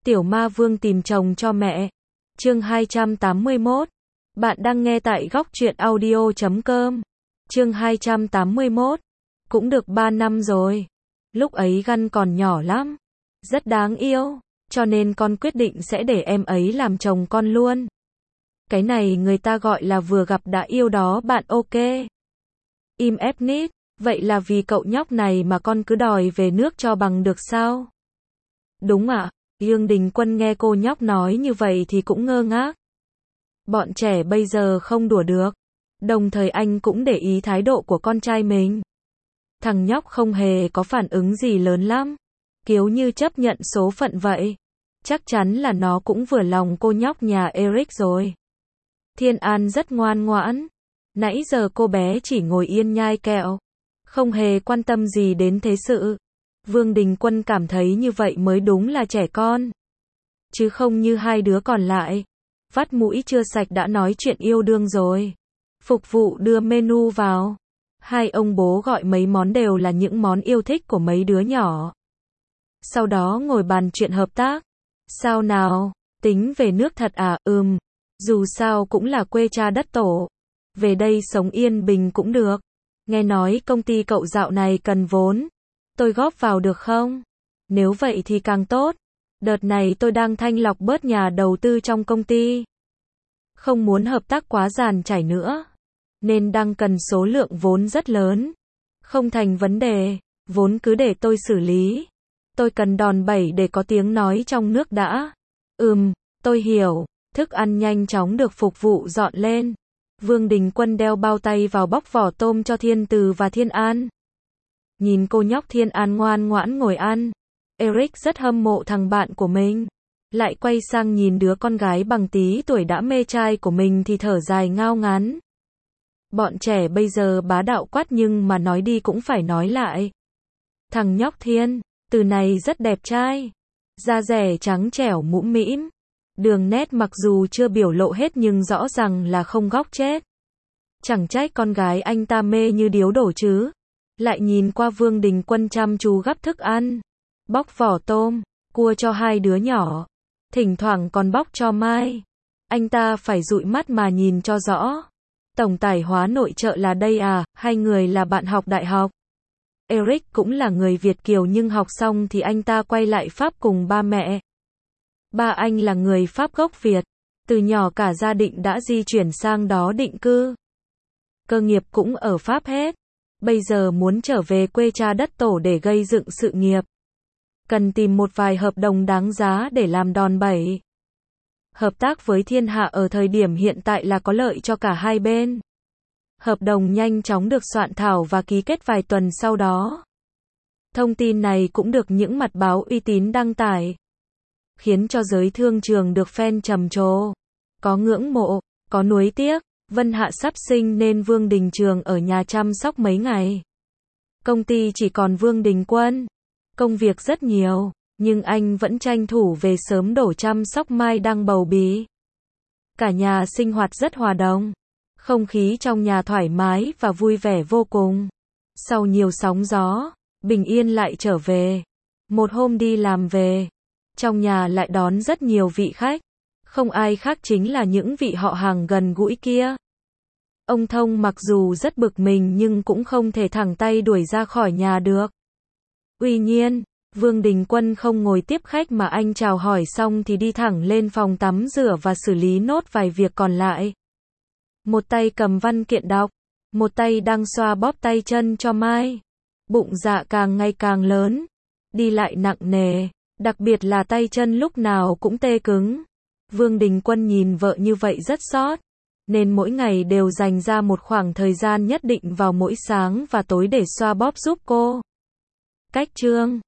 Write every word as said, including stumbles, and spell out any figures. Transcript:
Tiểu ma vương tìm chồng cho mẹ. Chương hai trăm tám mươi mốt. Bạn đang nghe tại góc truyện audio chấm com. Chương hai trăm tám mươi mốt. Cũng được ba năm rồi. Lúc ấy Găn còn nhỏ lắm. Rất đáng yêu. Cho nên con quyết định sẽ để em ấy làm chồng con luôn. Cái này người ta gọi là vừa gặp đã yêu đó bạn ok. Im ép nít. Vậy là vì cậu nhóc này mà con cứ đòi về nước cho bằng được sao? Đúng ạ. Dương Đình Quân nghe cô nhóc nói như vậy thì cũng ngơ ngác. Bọn trẻ bây giờ không đùa được. Đồng thời anh cũng để ý thái độ của con trai mình. Thằng nhóc không hề có phản ứng gì lớn lắm. Kiểu như chấp nhận số phận vậy. Chắc chắn là nó cũng vừa lòng cô nhóc nhà Eric rồi. Thiên An rất ngoan ngoãn. Nãy giờ cô bé chỉ ngồi yên nhai kẹo. Không hề quan tâm gì đến thế sự. Vương Đình Quân cảm thấy như vậy mới đúng là trẻ con. Chứ không như hai đứa còn lại. Vắt mũi chưa sạch đã nói chuyện yêu đương rồi. Phục vụ đưa menu vào. Hai ông bố gọi mấy món đều là những món yêu thích của mấy đứa nhỏ. Sau đó ngồi bàn chuyện hợp tác. Sao nào? Tính về nước thật à? Ừm. Dù sao cũng là quê cha đất tổ. Về đây sống yên bình cũng được. Nghe nói công ty cậu dạo này cần vốn. Tôi góp vào được không? Nếu vậy thì càng tốt. Đợt này tôi đang thanh lọc bớt nhà đầu tư trong công ty. Không muốn hợp tác quá dàn trải nữa. Nên đang cần số lượng vốn rất lớn. Không thành vấn đề. Vốn cứ để tôi xử lý. Tôi cần đòn bẩy để có tiếng nói trong nước đã. Ừm, tôi hiểu. Thức ăn nhanh chóng được phục vụ dọn lên. Vương Đình Quân đeo bao tay vào bóc vỏ tôm cho Thiên Từ và Thiên An. Nhìn cô nhóc Thiên An ngoan ngoãn ngồi ăn. Eric rất hâm mộ thằng bạn của mình. Lại quay sang nhìn đứa con gái bằng tí tuổi đã mê trai của mình thì thở dài ngao ngán. Bọn trẻ bây giờ bá đạo quát nhưng mà nói đi cũng phải nói lại. Thằng nhóc Thiên, từ này rất đẹp trai. Da dẻ trắng trẻo mũm mĩm. Đường nét mặc dù chưa biểu lộ hết nhưng rõ ràng là không góc chết. Chẳng trách con gái anh ta mê như điếu đổ chứ. Lại nhìn qua Vương Đình Quân chăm chú gắp thức ăn. Bóc vỏ tôm, cua cho hai đứa nhỏ. Thỉnh thoảng còn bóc cho Mai. Anh ta phải dụi mắt mà nhìn cho rõ. Tổng tài hóa nội trợ là đây à, hai người là bạn học đại học. Eric cũng là người Việt kiều nhưng học xong thì anh ta quay lại Pháp cùng ba mẹ. Ba anh là người Pháp gốc Việt. Từ nhỏ cả gia đình đã di chuyển sang đó định cư. Cơ nghiệp cũng ở Pháp hết. Bây giờ muốn trở về quê cha đất tổ để gây dựng sự nghiệp. Cần tìm một vài hợp đồng đáng giá để làm đòn bẩy. Hợp tác với thiên hạ ở thời điểm hiện tại là có lợi cho cả hai bên. Hợp đồng nhanh chóng được soạn thảo và ký kết vài tuần sau đó. Thông tin này cũng được những mặt báo uy tín đăng tải. Khiến cho giới thương trường được fan trầm trồ. Có ngưỡng mộ, có nuối tiếc. Vân Hạ sắp sinh nên Vương Đình Trường ở nhà chăm sóc mấy ngày. Công ty chỉ còn Vương Đình Quân. Công việc rất nhiều, nhưng anh vẫn tranh thủ về sớm đổ chăm sóc Mai đang bầu bí. Cả nhà sinh hoạt rất hòa đồng. Không khí trong nhà thoải mái và vui vẻ vô cùng. Sau nhiều sóng gió, bình yên lại trở về. Một hôm đi làm về, trong nhà lại đón rất nhiều vị khách. Không ai khác chính là những vị họ hàng gần gũi kia. Ông Thông mặc dù rất bực mình nhưng cũng không thể thẳng tay đuổi ra khỏi nhà được. Tuy nhiên, Vương Đình Quân không ngồi tiếp khách mà anh chào hỏi xong thì đi thẳng lên phòng tắm rửa và xử lý nốt vài việc còn lại. Một tay cầm văn kiện đọc, một tay đang xoa bóp tay chân cho Mai. Bụng dạ càng ngày càng lớn, đi lại nặng nề, đặc biệt là tay chân lúc nào cũng tê cứng. Vương Đình Quân nhìn vợ như vậy rất xót, nên mỗi ngày đều dành ra một khoảng thời gian nhất định vào mỗi sáng và tối để xoa bóp giúp cô. Cách chương